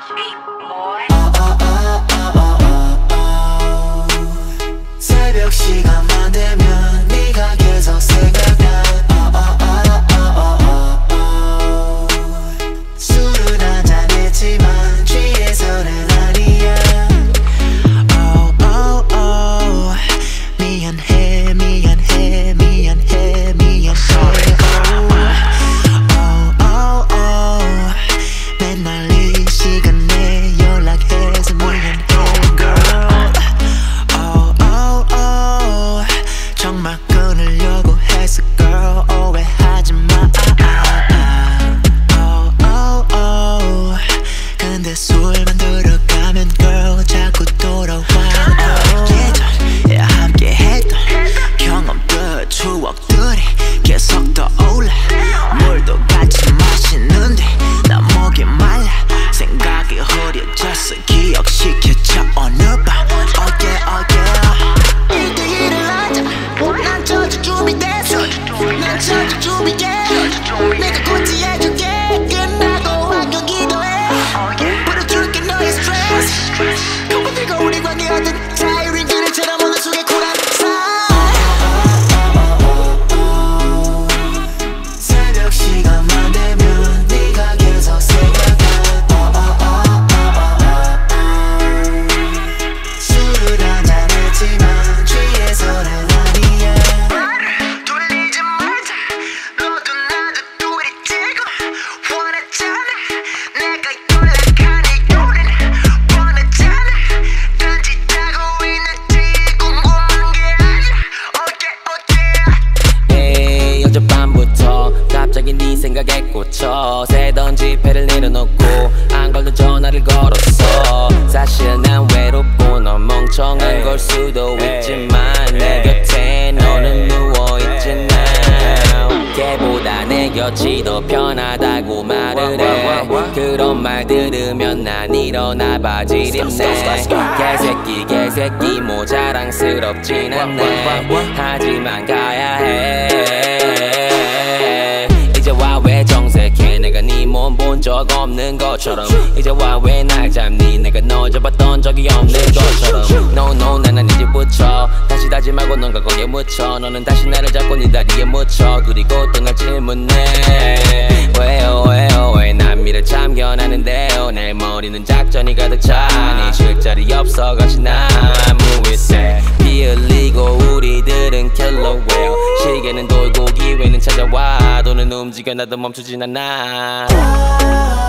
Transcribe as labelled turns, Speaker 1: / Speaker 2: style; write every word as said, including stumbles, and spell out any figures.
Speaker 1: 새벽 시간만 되면 네가 계속 생각나. 술은 한잔 했지만 취해서는 아니야. Oh oh oh 미안해 미안해 미안해 미안해. Oh oh oh 맨날 이 시간에 연락해서 미안해 girl. Oh oh oh 정말 끊으려고 했어 girl. 오해하지 마. Oh oh oh 근데 술만 들어가면 girl 자꾸 돌아와. 예전에 함께 했던 경험들 추억들이 계속 떠올라. 물도 같이 마시는데 나 목이 말라. 생각이 흐려졌어 기억시켜줘 어느 밤. Oh yeah oh yeah 일대일을 하자. 난 저주 준비됐어. 난 저주 준비해. 내가 고치해줄게. 끝나고 안경 기도해. 풀어줄게 너의 스트레스. 그만 들고 우리 관계 어떤 자유인 그늘처럼 오늘 속에 고란 새벽 시간만 되면 네가 계속 생각나. 술을 한잔 했지만 취해서는 아니야. 말을 돌리지 말자. 너도 나도 둘이 지금 원하잖아. 내가 연락한 이유는 원하잖아. 던지자고 있는지 궁금한 게 아니야. Okay okay
Speaker 2: 에이 어젯밤부터 갑자기 네 생각에 꽂혀 새던 지폐를 내려놓고 안 걸던 전화를 걸었어. 사실 난 외롭고 넌 멍청한 걸 수도 있지만 내 곁에 너는 누워있잖아. 걔보다 내 곁이 더 편하다고 말을 해. 그런 말 들으면 난 일어나 바지를 입네. 개새끼 개새끼 뭐 자랑스럽진 않네. 하지만 가야 해. 이제 와 왜 정색해. 내가 네 몸 본 적 없는 것처럼. 이제 와 왜 날 잡니. 내가 널 잡았던 적이 없는 것처럼. No no 나는 이제 붙여. 다시 다짐하고 넌가 거기에 묻혀. 너는 다시 나를 잡고 네 다리에 묻혀. 그리고 또 날 질문해. 왜요 왜요 왜 난 미래 참견하는데요. 내 머리는 작전이 가득 차. 네 쉴 자리 없어 같이 나무 위에 피 흘리고 우리들은 킬러 웨어. 시계는 돌고 기회는 찾아와. 돈은 움직여 나도 멈추진 않아.